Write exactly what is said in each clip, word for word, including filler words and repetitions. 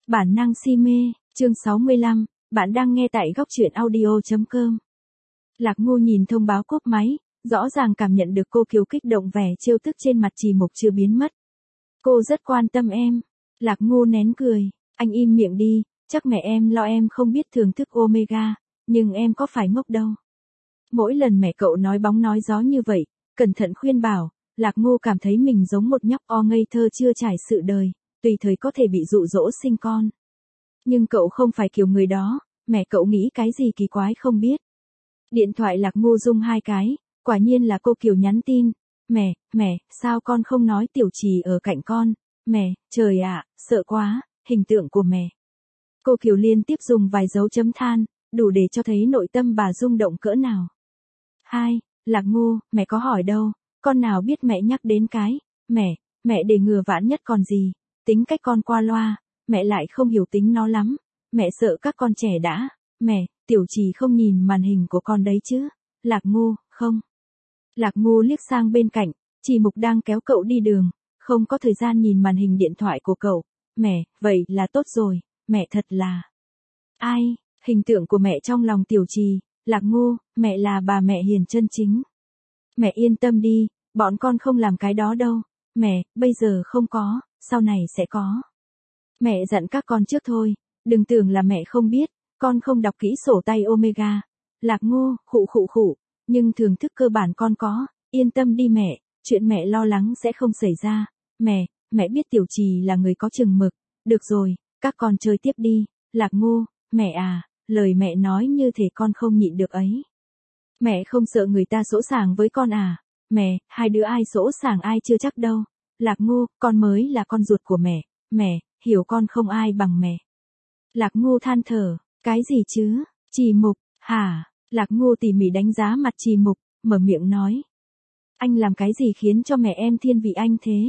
Bản năng si mê, chương sáu mươi lăm, bạn đang nghe tại góc truyện audio chấm com. Lạc Ngu nhìn thông báo cúp máy, rõ ràng cảm nhận được cô Kiều kích động vẻ trêu tức trên mặt Trì Mục chưa biến mất. Cô rất quan tâm em. Lạc Ngu nén cười, anh im miệng đi, chắc mẹ em lo em không biết thưởng thức omega, nhưng em có phải ngốc đâu. Mỗi lần mẹ cậu nói bóng nói gió như vậy, cẩn thận khuyên bảo, Lạc Ngu cảm thấy mình giống một nhóc o ngây thơ chưa trải sự đời, tùy thời có thể bị dụ dỗ sinh con. Nhưng cậu không phải kiểu người đó, mẹ cậu nghĩ cái gì kỳ quái không biết. Điện thoại Lạc Ngu rung hai cái, quả nhiên là cô Kiều nhắn tin. Mẹ, mẹ, sao con không nói Tiểu Trì ở cạnh con? Mẹ, trời ạ, sợ quá, hình tượng của mẹ. Cô Kiều liên tiếp dùng vài dấu chấm than, đủ để cho thấy nội tâm bà rung động cỡ nào. Hai, Lạc Ngu, mẹ có hỏi đâu, con nào biết mẹ nhắc đến cái, mẹ, mẹ để ngừa vạn nhất còn gì, tính cách con qua loa, mẹ lại không hiểu tính nó lắm, mẹ sợ các con trẻ đã, mẹ, Tiểu Trì không nhìn màn hình của con đấy chứ, Lạc Ngu, không. Lạc Ngu liếc sang bên cạnh, Trì Mục đang kéo cậu đi đường, không có thời gian nhìn màn hình điện thoại của cậu, mẹ, vậy là tốt rồi, mẹ thật là. Ai, hình tượng của mẹ trong lòng Tiểu Trì, Lạc Ngu, mẹ là bà mẹ hiền chân chính. Mẹ yên tâm đi, bọn con không làm cái đó đâu, mẹ, bây giờ không có, sau này sẽ có. Mẹ dặn các con trước thôi, đừng tưởng là mẹ không biết, con không đọc kỹ sổ tay omega. Lạc Ngu, khụ khụ khụ, nhưng thưởng thức cơ bản con có, yên tâm đi mẹ, chuyện mẹ lo lắng sẽ không xảy ra. Mẹ, mẹ biết Tiểu Trì là người có chừng mực, được rồi, các con chơi tiếp đi. Lạc Ngu, mẹ à, lời mẹ nói như thể con không nhịn được ấy. Mẹ không sợ người ta sỗ sàng với con à? Mẹ, hai đứa ai sỗ sàng ai chưa chắc đâu. Lạc Ngu, con mới là con ruột của mẹ, mẹ, hiểu con không ai bằng mẹ. Lạc Ngu than thở, cái gì chứ? Trì Mục, hả? Lạc Ngu tỉ mỉ đánh giá mặt Trì Mục, mở miệng nói. Anh làm cái gì khiến cho mẹ em thiên vị anh thế?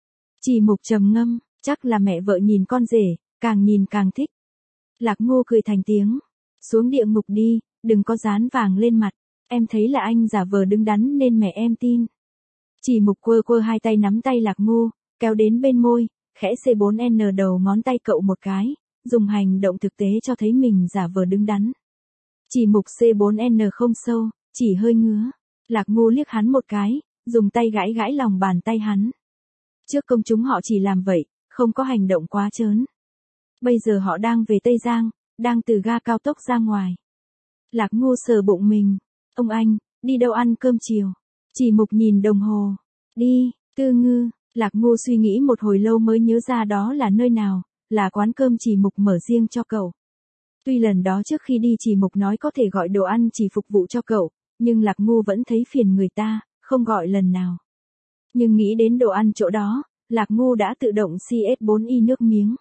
Trì Mục trầm ngâm, chắc là mẹ vợ nhìn con rể, càng nhìn càng thích. Lạc Ngu cười thành tiếng, xuống địa ngục đi, đừng có dán vàng lên mặt, em thấy là anh giả vờ đứng đắn nên mẹ em tin. Trì Mục quơ quơ hai tay nắm tay Lạc Ngu, kéo đến bên môi, khẽ xê bốn en đầu ngón tay cậu một cái, dùng hành động thực tế cho thấy mình giả vờ đứng đắn. Trì Mục xê bốn en không sâu, chỉ hơi ngứa. Lạc Ngu liếc hắn một cái, dùng tay gãi gãi lòng bàn tay hắn. Trước công chúng họ chỉ làm vậy, không có hành động quá trớn. Bây giờ họ đang về Tây Giang, đang từ ga cao tốc ra ngoài. Lạc Ngu sờ bụng mình. Ông anh, đi đâu ăn cơm chiều? Trì Mục nhìn đồng hồ. Đi, Tư Ngư. Lạc Ngu suy nghĩ một hồi lâu mới nhớ ra đó là nơi nào, là quán cơm Trì Mục mở riêng cho cậu. Tuy lần đó trước khi đi Trì Mục nói có thể gọi đồ ăn chỉ phục vụ cho cậu, nhưng Lạc Ngu vẫn thấy phiền người ta, không gọi lần nào. Nhưng nghĩ đến đồ ăn chỗ đó, Lạc Ngu đã tự động xê ét bốn i nước miếng.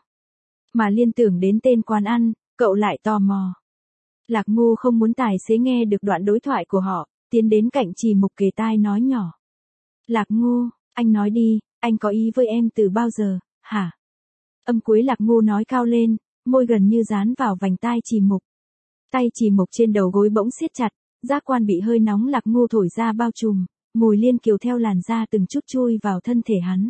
Mà liên tưởng đến tên quán ăn, cậu lại tò mò. Lạc Ngu không muốn tài xế nghe được đoạn đối thoại của họ, tiến đến cạnh Trì Mục kề tai nói nhỏ. Lạc Ngu, anh nói đi, anh có ý với em từ bao giờ, hả? Âm cuối Lạc Ngu nói cao lên, môi gần như dán vào vành tai Trì Mục. Tay Trì Mục trên đầu gối bỗng siết chặt, giác quan bị hơi nóng Lạc Ngu thổi ra bao trùm, mùi liên kiều theo làn da từng chút chui vào thân thể hắn.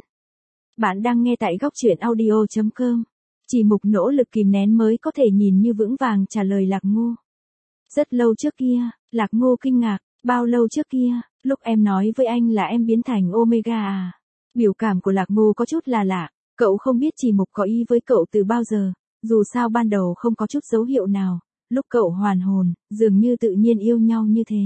Bạn đang nghe tại góc truyện audio chấm com. Trì Mục nỗ lực kìm nén mới có thể nhìn như vững vàng trả lời Lạc Ngu. Rất lâu trước kia, Lạc Ngu kinh ngạc, bao lâu trước kia, lúc em nói với anh là em biến thành omega à? Biểu cảm của Lạc Ngu có chút là lạ, cậu không biết Trì Mục có ý với cậu từ bao giờ, dù sao ban đầu không có chút dấu hiệu nào, lúc cậu hoàn hồn, dường như tự nhiên yêu nhau như thế.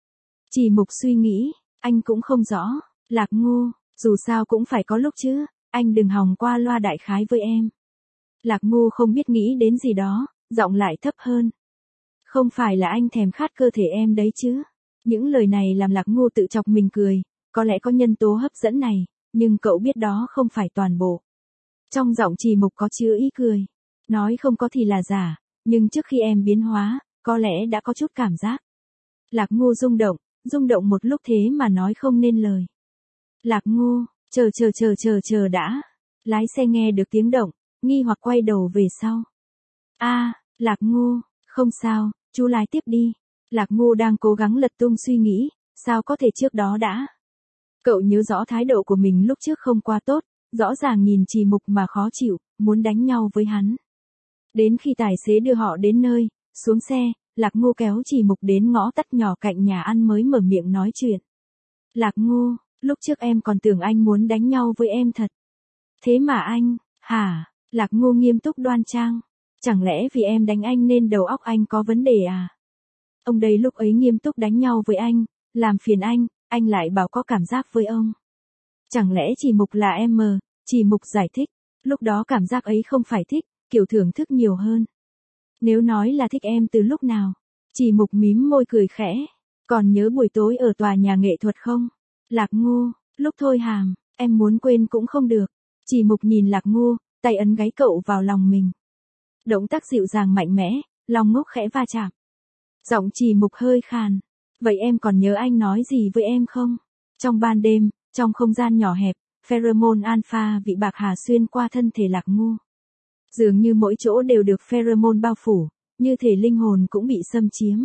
Trì Mục suy nghĩ, anh cũng không rõ, Lạc Ngu, dù sao cũng phải có lúc chứ, anh đừng hòng qua loa đại khái với em. Lạc Ngu không biết nghĩ đến gì đó, giọng lại thấp hơn. Không phải là anh thèm khát cơ thể em đấy chứ. Những lời này làm Lạc Ngu tự chọc mình cười, có lẽ có nhân tố hấp dẫn này, nhưng cậu biết đó không phải toàn bộ. Trong giọng Trì Mục có chứa ý cười. Nói không có thì là giả, nhưng trước khi em biến hóa, có lẽ đã có chút cảm giác. Lạc Ngu rung động, rung động một lúc thế mà nói không nên lời. Lạc Ngu, chờ chờ chờ chờ chờ đã. Lái xe nghe được tiếng động, nghi hoặc quay đầu về sau. A, à, Lạc Ngu, không sao, chú lái tiếp đi. Lạc Ngu đang cố gắng lật tung suy nghĩ, sao có thể trước đó đã. Cậu nhớ rõ thái độ của mình lúc trước không qua tốt, rõ ràng nhìn Trì Mục mà khó chịu, muốn đánh nhau với hắn. Đến khi tài xế đưa họ đến nơi, xuống xe, Lạc Ngô kéo Trì Mục đến ngõ tắt nhỏ cạnh nhà ăn mới mở miệng nói chuyện. Lạc Ngô, lúc trước em còn tưởng anh muốn đánh nhau với em thật. Thế mà anh, hả? Lạc Ngô nghiêm túc đoan trang. Chẳng lẽ vì em đánh anh nên đầu óc anh có vấn đề à? Ông đây lúc ấy nghiêm túc đánh nhau với anh, làm phiền anh, anh lại bảo có cảm giác với ông. Chẳng lẽ Trì Mục là em mờ? Trì Mục giải thích, lúc đó cảm giác ấy không phải thích, kiểu thưởng thức nhiều hơn. Nếu nói là thích em từ lúc nào? Trì Mục mím môi cười khẽ. Còn nhớ buổi tối ở tòa nhà nghệ thuật không? Lạc Ngô, lúc thôi hàm, em muốn quên cũng không được. Trì Mục nhìn Lạc Ngô, tay ấn gáy cậu vào lòng mình. Động tác dịu dàng mạnh mẽ, lòng ngốc khẽ va chạm. Giọng Trì Mục hơi khàn. Vậy em còn nhớ anh nói gì với em không? Trong ban đêm, trong không gian nhỏ hẹp, pheromone alpha vị bạc hà xuyên qua thân thể Lạc Ngô. Dường như mỗi chỗ đều được pheromone bao phủ, như thể linh hồn cũng bị xâm chiếm.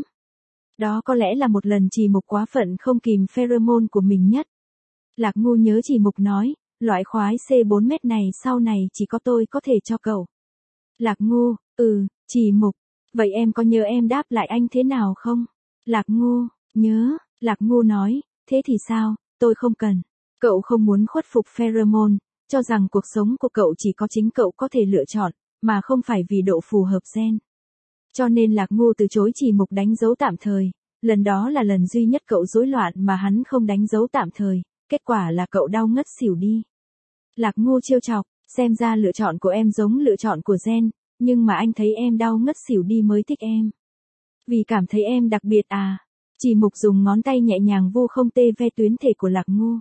Đó có lẽ là một lần Trì Mục quá phận không kìm pheromone của mình nhất. Lạc Ngô nhớ Trì Mục nói, loại khoái C bốn mét này sau này chỉ có tôi có thể cho cậu. Lạc Ngô, ừ, Trì Mục, vậy em có nhớ em đáp lại anh thế nào không? Lạc Ngô, nhớ, Lạc Ngô nói, thế thì sao, tôi không cần. Cậu không muốn khuất phục pheromone, cho rằng cuộc sống của cậu chỉ có chính cậu có thể lựa chọn, mà không phải vì độ phù hợp gen. Cho nên Lạc Ngô từ chối Trì Mục đánh dấu tạm thời, lần đó là lần duy nhất cậu rối loạn mà hắn không đánh dấu tạm thời, kết quả là cậu đau ngất xỉu đi. Lạc Ngô trêu chọc, xem ra lựa chọn của em giống lựa chọn của gen, nhưng mà anh thấy em đau ngất xỉu đi mới thích em. Vì cảm thấy em đặc biệt à? Trì Mục dùng ngón tay nhẹ nhàng vu không tê ve tuyến thể của Lạc Ngô.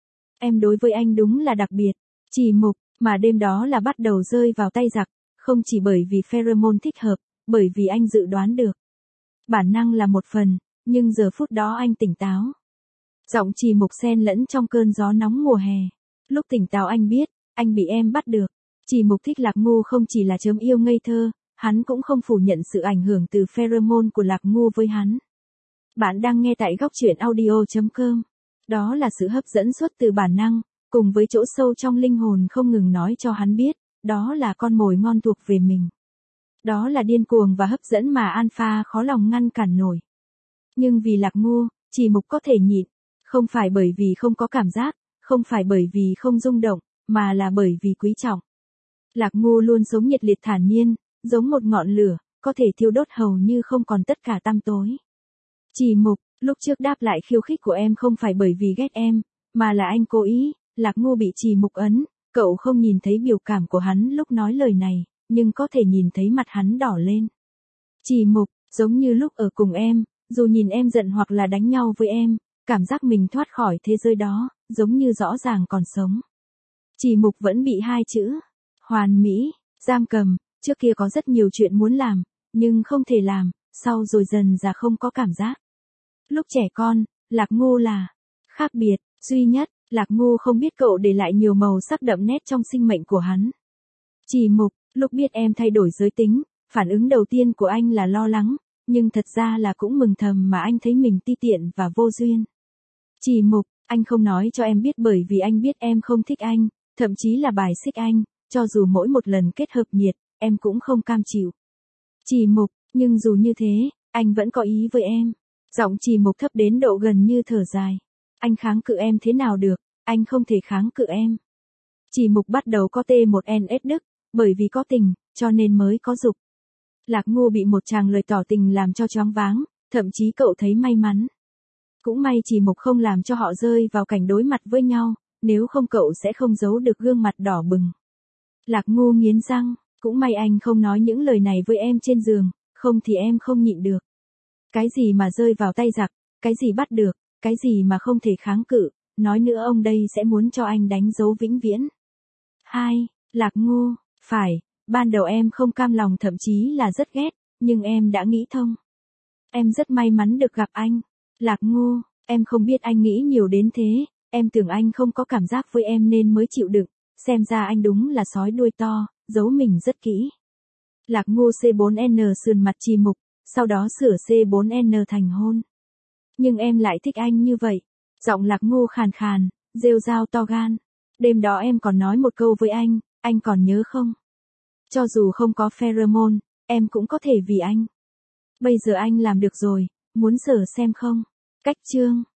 Em đối với anh đúng là đặc biệt, Trì Mục, mà đêm đó là bắt đầu rơi vào tay giặc, không chỉ bởi vì pheromone thích hợp, bởi vì anh dự đoán được. Bản năng là một phần, nhưng giờ phút đó anh tỉnh táo. Giọng Trì Mục xen lẫn trong cơn gió nóng mùa hè. Lúc tỉnh táo anh biết, anh bị em bắt được. Trì Mục thích Lạc Ngô không chỉ là chớm yêu ngây thơ, hắn cũng không phủ nhận sự ảnh hưởng từ pheromone của Lạc Ngô với hắn. Bạn đang nghe tại góc truyện audio chấm com. Đó là sự hấp dẫn xuất từ bản năng, cùng với chỗ sâu trong linh hồn không ngừng nói cho hắn biết, đó là con mồi ngon thuộc về mình. Đó là điên cuồng và hấp dẫn mà alpha khó lòng ngăn cản nổi. Nhưng vì Lạc Ngô, Trì Mục có thể nhịn, không phải bởi vì không có cảm giác, không phải bởi vì không rung động, mà là bởi vì quý trọng. Lạc Ngô luôn sống nhiệt liệt thản nhiên, giống một ngọn lửa, có thể thiêu đốt hầu như không còn tất cả tăm tối. Trì Mục, lúc trước đáp lại khiêu khích của em không phải bởi vì ghét em, mà là anh cố ý. Lạc Ngô bị Trì Mục ấn, cậu không nhìn thấy biểu cảm của hắn lúc nói lời này, nhưng có thể nhìn thấy mặt hắn đỏ lên. Trì Mục, giống như lúc ở cùng em, dù nhìn em giận hoặc là đánh nhau với em, cảm giác mình thoát khỏi thế giới đó, giống như rõ ràng còn sống. Trì Mục vẫn bị hai chữ, hoàn mỹ, giam cầm, trước kia có rất nhiều chuyện muốn làm, nhưng không thể làm, sau rồi dần ra không có cảm giác. Lúc trẻ con, Lạc Ngô là khác biệt, duy nhất, Lạc Ngô không biết cậu để lại nhiều màu sắc đậm nét trong sinh mệnh của hắn. Trì Mục, lúc biết em thay đổi giới tính, phản ứng đầu tiên của anh là lo lắng, nhưng thật ra là cũng mừng thầm mà anh thấy mình ti tiện và vô duyên. Trì Mục, anh không nói cho em biết bởi vì anh biết em không thích anh, thậm chí là bài xích anh, cho dù mỗi một lần kết hợp nhiệt, em cũng không cam chịu. Trì Mục, nhưng dù như thế, anh vẫn có ý với em. Giọng Trì Mục thấp đến độ gần như thở dài. Anh kháng cự em thế nào được, anh không thể kháng cự em. Trì Mục bắt đầu có T một N S Đức, bởi vì có tình, cho nên mới có dục. Lạc Ngô bị một tràng lời tỏ tình làm cho choáng váng, thậm chí cậu thấy may mắn. Cũng may Trì Mục không làm cho họ rơi vào cảnh đối mặt với nhau, nếu không cậu sẽ không giấu được gương mặt đỏ bừng. Lạc Ngô nghiến răng, cũng may anh không nói những lời này với em trên giường, không thì em không nhịn được. Cái gì mà rơi vào tay giặc, cái gì bắt được, cái gì mà không thể kháng cự, nói nữa ông đây sẽ muốn cho anh đánh dấu vĩnh viễn. Hai, Lạc Ngô, phải, ban đầu em không cam lòng thậm chí là rất ghét, nhưng em đã nghĩ thông. Em rất may mắn được gặp anh. Lạc Ngô, em không biết anh nghĩ nhiều đến thế, em tưởng anh không có cảm giác với em nên mới chịu đựng, xem ra anh đúng là sói đuôi to, giấu mình rất kỹ. Lạc Ngô C bốn N sườn mặt Trì Mục, sau đó sửa C bốn N thành hôn. Nhưng em lại thích anh như vậy. Giọng Lạc Ngô khàn khàn, rêu rao to gan. Đêm đó em còn nói một câu với anh, anh còn nhớ không? Cho dù không có pheromone, em cũng có thể vì anh. Bây giờ anh làm được rồi, muốn thử xem không? Cách chương